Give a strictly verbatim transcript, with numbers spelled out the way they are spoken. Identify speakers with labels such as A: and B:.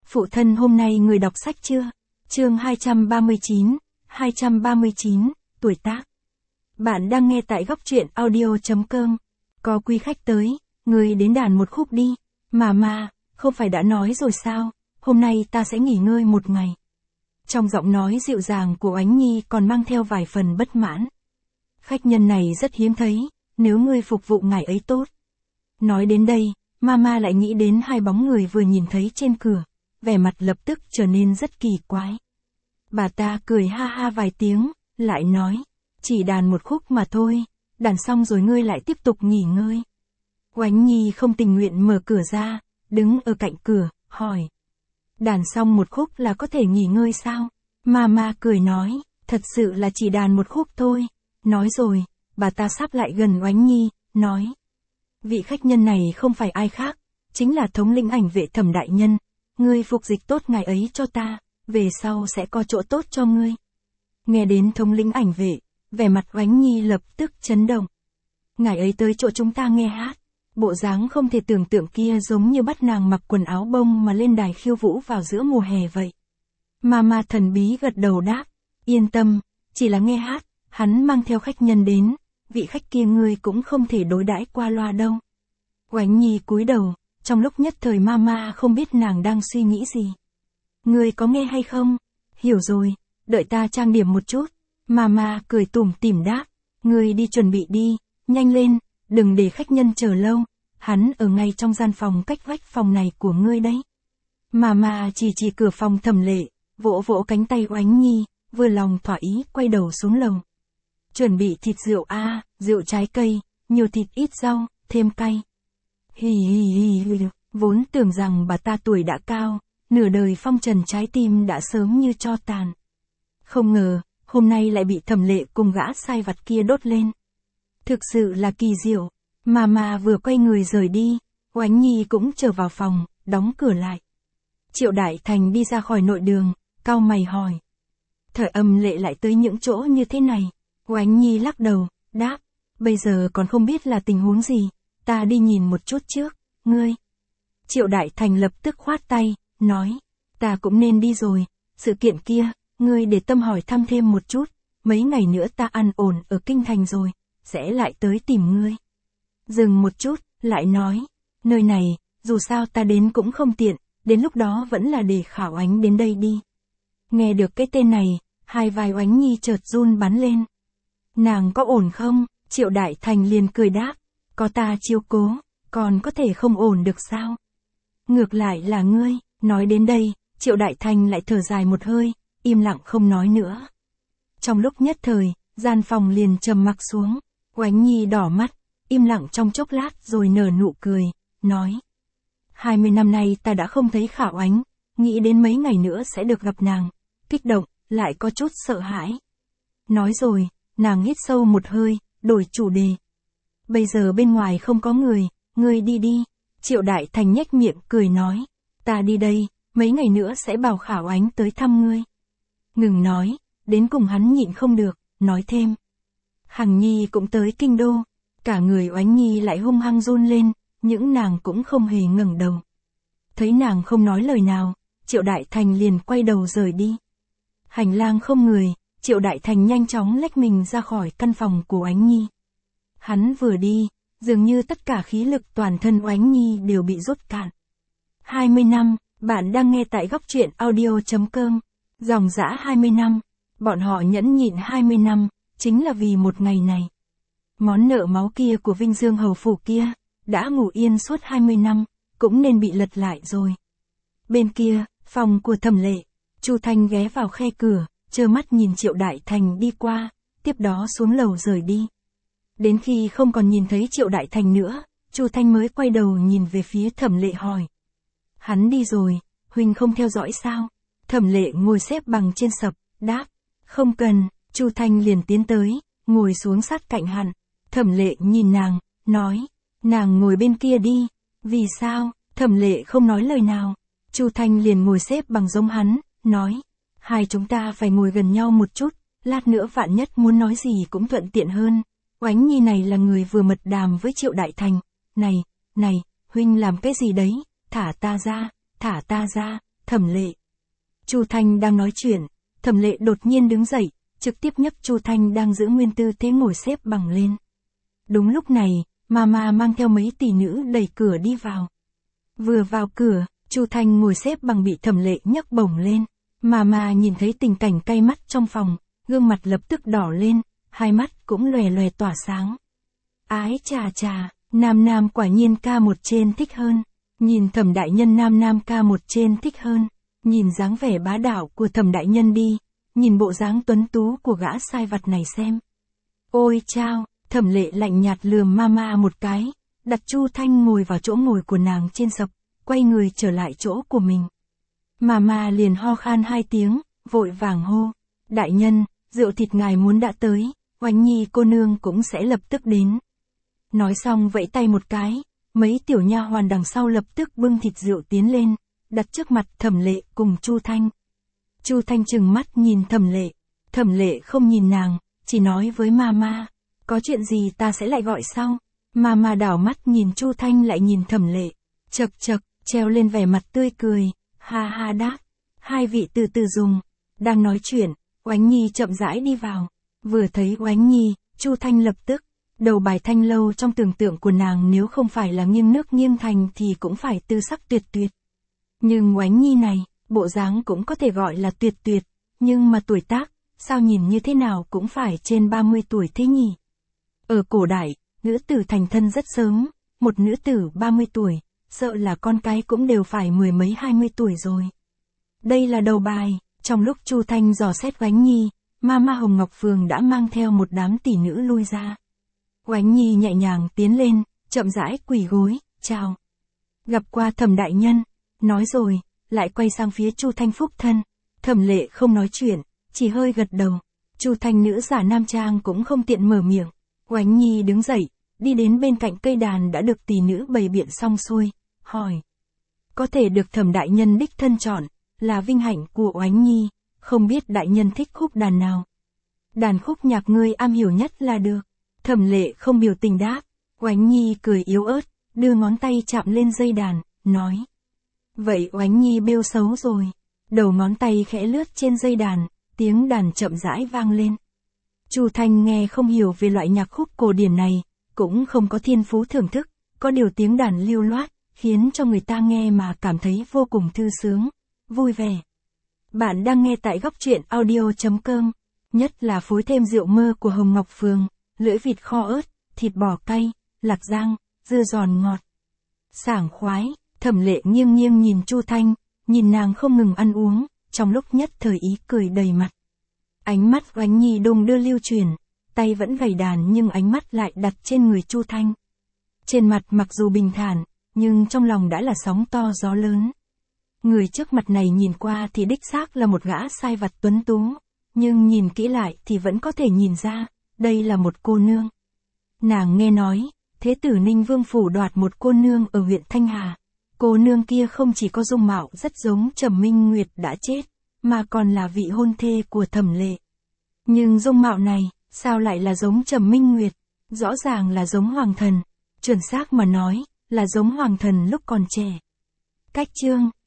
A: Phụ thân hôm nay người đọc sách chưa? Chương hai trăm ba mươi chín, hai trăm ba mươi chín, tuổi tác. Bạn đang nghe tại góc truyện audio chấm com. Có quý khách tới, người đến đàn một khúc đi. Mà mà, không phải đã nói rồi sao, hôm nay ta sẽ nghỉ ngơi một ngày. Trong giọng nói dịu dàng của Oánh Nhi còn mang theo vài phần bất mãn. Khách nhân này rất hiếm thấy, nếu ngươi phục vụ ngài ấy tốt. Nói đến đây, Mama lại nghĩ đến hai bóng người vừa nhìn thấy trên cửa, vẻ mặt lập tức trở nên rất kỳ quái. Bà ta cười ha ha vài tiếng, lại nói, chỉ đàn một khúc mà thôi, đàn xong rồi ngươi lại tiếp tục nghỉ ngơi. Oánh Nhi không tình nguyện mở cửa ra, đứng ở cạnh cửa, hỏi. Đàn xong một khúc là có thể nghỉ ngơi sao? Mama cười nói, thật sự là chỉ đàn một khúc thôi. Nói rồi, bà ta sắp lại gần Oánh Nhi, nói. Vị khách nhân này không phải ai khác, chính là thống lĩnh ảnh vệ Thẩm đại nhân. Ngươi phục dịch tốt ngài ấy cho ta, về sau sẽ có chỗ tốt cho ngươi. Nghe đến thống lĩnh ảnh vệ, vẻ mặt Oánh Nhi lập tức chấn động. Ngài ấy tới chỗ chúng ta nghe hát, bộ dáng không thể tưởng tượng kia giống như bắt nàng mặc quần áo bông mà lên đài khiêu vũ vào giữa mùa hè vậy. Mama thần bí gật đầu đáp, yên tâm, chỉ là nghe hát, hắn mang theo khách nhân đến, vị khách kia ngươi cũng không thể đối đãi qua loa đâu. Oánh Nhi cúi đầu, trong lúc nhất thời Mama không biết nàng đang suy nghĩ gì. Ngươi có nghe hay không? Hiểu rồi, đợi ta trang điểm một chút. Mama cười tủm tỉm đáp, ngươi đi chuẩn bị đi, nhanh lên, đừng để khách nhân chờ lâu, hắn ở ngay trong gian phòng cách vách phòng này của ngươi đấy. Mama chỉ chỉ cửa phòng Thẩm Lệ, vỗ vỗ cánh tay Oánh Nhi, vừa lòng thỏa ý quay đầu xuống lầu. Chuẩn bị thịt rượu a, à, rượu trái cây, nhiều thịt ít rau, thêm cay. Hì hì hì hì, vốn tưởng rằng bà ta tuổi đã cao, nửa đời phong trần trái tim đã sớm như tro tàn. Không ngờ, hôm nay lại bị Thẩm Lệ cùng gã sai vặt kia đốt lên. Thực sự là kỳ diệu. Mama vừa quay người rời đi, Oánh Nhi cũng trở vào phòng, đóng cửa lại. Triệu Đại Thành đi ra khỏi nội đường, cau mày hỏi. Thời Âm Lệ lại tới những chỗ như thế này. Oánh Nhi lắc đầu, đáp, bây giờ còn không biết là tình huống gì, ta đi nhìn một chút trước, ngươi. Triệu Đại Thành lập tức khoát tay, nói, ta cũng nên đi rồi, sự kiện kia, ngươi để tâm hỏi thăm thêm một chút, mấy ngày nữa ta an ổn ở kinh thành rồi, sẽ lại tới tìm ngươi. Dừng một chút, lại nói, nơi này, dù sao ta đến cũng không tiện, đến lúc đó vẫn là để Khảo Ánh đến đây đi. Nghe được cái tên này, hai vai Oánh Nhi chợt run bắn lên. Nàng có ổn không? Triệu Đại Thành liền cười đáp, có ta chiếu cố, còn có thể không ổn được sao? Ngược lại là ngươi, nói đến đây, Triệu Đại Thành lại thở dài một hơi, im lặng không nói nữa. Trong lúc nhất thời, gian phòng liền trầm mặc xuống, Oánh Nhi đỏ mắt, im lặng trong chốc lát rồi nở nụ cười, nói. Hai mươi năm nay ta đã không thấy Khảo Ánh, nghĩ đến mấy ngày nữa sẽ được gặp nàng, kích động, lại có chút sợ hãi. Nói rồi, nàng hít sâu một hơi, đổi chủ đề. Bây giờ bên ngoài không có người, ngươi đi đi. Triệu Đại Thành nhếch miệng cười nói, ta đi đây, mấy ngày nữa sẽ bảo Khảo Ánh tới thăm ngươi. Ngừng nói, đến cùng hắn nhịn không được, nói thêm. Hằng Nhi cũng tới kinh đô, cả người Oánh Nhi lại hung hăng run lên, những nàng cũng không hề ngẩng đầu. Thấy nàng không nói lời nào, Triệu Đại Thành liền quay đầu rời đi. Hành lang không người, Triệu Đại Thành nhanh chóng lách mình ra khỏi căn phòng của Oánh Nhi. Hắn vừa đi, dường như tất cả khí lực toàn thân Oánh Nhi đều bị rút cạn. hai mươi năm, bạn đang nghe tại góc truyện audio chấm com. Dòng dã hai mươi năm, bọn họ nhẫn nhịn hai mươi năm, chính là vì một ngày này. Món nợ máu kia của Vinh Dương hầu phủ kia, đã ngủ yên suốt hai mươi năm, cũng nên bị lật lại rồi. Bên kia, phòng của Thẩm Lệ, Chu Thanh ghé vào khe cửa, trơ mắt nhìn Triệu Đại Thành đi qua, tiếp đó xuống lầu rời đi. Đến khi không còn nhìn thấy Triệu Đại Thành nữa, Chu Thanh mới quay đầu nhìn về phía Thẩm Lệ hỏi. Hắn đi rồi, huynh không theo dõi sao? Thẩm Lệ ngồi xếp bằng trên sập, đáp, không cần. Chu Thanh liền tiến tới, ngồi xuống sát cạnh hắn. Thẩm Lệ nhìn nàng, nói, nàng ngồi bên kia đi. Vì sao? Thẩm Lệ không nói lời nào. Chu Thanh liền ngồi xếp bằng giống hắn, nói, hai chúng ta phải ngồi gần nhau một chút, lát nữa vạn nhất muốn nói gì cũng thuận tiện hơn. Oánh Nhi này là người vừa mật đàm với Triệu Đại Thành. Này, này, huynh làm cái gì đấy? Thả ta ra, thả ta ra, Thẩm Lệ. Chu Thanh đang nói chuyện, Thẩm Lệ đột nhiên đứng dậy, trực tiếp nhấc Chu Thanh đang giữ nguyên tư thế ngồi xếp bằng lên. Đúng lúc này, Mama mang theo mấy tỷ nữ đẩy cửa đi vào. Vừa vào cửa, Chu Thanh ngồi xếp bằng bị Thẩm Lệ nhấc bổng lên. Mama nhìn thấy tình cảnh cay mắt trong phòng, gương mặt lập tức đỏ lên, hai mắt cũng lòe lòe tỏa sáng. Ái chà chà, Nam Nam quả nhiên ca một trên thích hơn. Nhìn Thẩm đại nhân Nam Nam ca một trên thích hơn. Nhìn dáng vẻ bá đạo của Thẩm đại nhân đi, nhìn bộ dáng tuấn tú của gã sai vặt này xem. Ôi chao, Thẩm Lệ lạnh nhạt lườm Mama một cái, đặt Chu Thanh ngồi vào chỗ ngồi của nàng trên sập, quay người trở lại chỗ của mình. Mama liền ho khan hai tiếng, vội vàng hô, đại nhân, rượu thịt ngài muốn đã tới, Oánh Nhi cô nương cũng sẽ lập tức đến. Nói xong vẫy tay một cái, mấy tiểu nha hoàn đằng sau lập tức bưng thịt rượu tiến lên, đặt trước mặt Thẩm Lệ cùng Chu Thanh. Chu Thanh trừng mắt nhìn Thẩm Lệ, Thẩm Lệ không nhìn nàng, chỉ nói với Mama, có chuyện gì ta sẽ lại gọi sau. Mama đảo mắt nhìn Chu Thanh lại nhìn Thẩm Lệ, chậc chậc, treo lên vẻ mặt tươi cười, ha ha đáp, hai vị từ từ dùng. Đang nói chuyện, Oánh Nhi chậm rãi đi vào, vừa thấy Oánh Nhi, Chu Thanh lập tức, đầu bài thanh lâu trong tưởng tượng của nàng nếu không phải là nghiêng nước nghiêng thành thì cũng phải tư sắc tuyệt tuyệt. Nhưng Oánh Nhi này, bộ dáng cũng có thể gọi là tuyệt tuyệt, nhưng mà tuổi tác, sao nhìn như thế nào cũng phải trên ba mươi tuổi thế nhỉ. Ở cổ đại, nữ tử thành thân rất sớm, một nữ tử ba mươi tuổi, sợ là con cái cũng đều phải mười mấy hai mươi tuổi rồi. Đây là đầu bài, trong lúc Chu Thanh dò xét Oánh Nhi, Mama Hồng Ngọc Phường đã mang theo một đám tỷ nữ lui ra. Oánh Nhi nhẹ nhàng tiến lên, chậm rãi quỳ gối, chào. Gặp qua Thẩm đại nhân, nói rồi, lại quay sang phía Chu Thanh phúc thân. Thẩm Lệ không nói chuyện, chỉ hơi gật đầu. Chu Thanh nữ giả nam trang cũng không tiện mở miệng. Oánh Nhi đứng dậy, đi đến bên cạnh cây đàn đã được tỷ nữ bày biện xong xuôi, hỏi. Có thể được Thẩm đại nhân đích thân chọn, là vinh hạnh của Oánh Nhi, không biết đại nhân thích khúc đàn nào. Đàn khúc nhạc ngươi am hiểu nhất là được. Thẩm Lệ không biểu tình đáp. Oánh Nhi cười yếu ớt, đưa ngón tay chạm lên dây đàn, nói. Vậy Oánh Nhi bêu xấu rồi. Đầu ngón tay khẽ lướt trên dây đàn, tiếng đàn chậm rãi vang lên. Chu Thanh nghe không hiểu về loại nhạc khúc cổ điển này, cũng không có thiên phú thưởng thức, có điều tiếng đàn lưu loát, khiến cho người ta nghe mà cảm thấy vô cùng thư sướng, vui vẻ. Bạn đang nghe tại góc truyện audio.com, nhất là phối thêm rượu mơ của Hồng Ngọc Phường, lưỡi vịt kho ớt, thịt bò cay, lạc rang, dưa giòn ngọt. Sảng khoái, Thẩm Lệ nghiêng nghiêng nhìn Chu Thanh, nhìn nàng không ngừng ăn uống, trong lúc nhất thời ý cười đầy mặt. Ánh mắt Oánh Nhi đung đưa lưu chuyển, tay vẫn gảy đàn nhưng ánh mắt lại đặt trên người Chu Thanh. Trên mặt mặc dù bình thản, nhưng trong lòng đã là sóng to gió lớn. Người trước mặt này nhìn qua thì đích xác là một gã sai vặt tuấn tú, nhưng nhìn kỹ lại thì vẫn có thể nhìn ra, đây là một cô nương. Nàng nghe nói, Thế tử Ninh Vương phủ đoạt một cô nương ở huyện Thanh Hà. Cô nương kia không chỉ có dung mạo rất giống Trầm Minh Nguyệt đã chết, mà còn là vị hôn thê của Thẩm Lệ. Nhưng dung mạo này, sao lại là giống Trầm Minh Nguyệt? Rõ ràng là giống Hoàng Thần, chuẩn xác mà nói, là giống Hoàng Thần lúc còn trẻ. Cách chương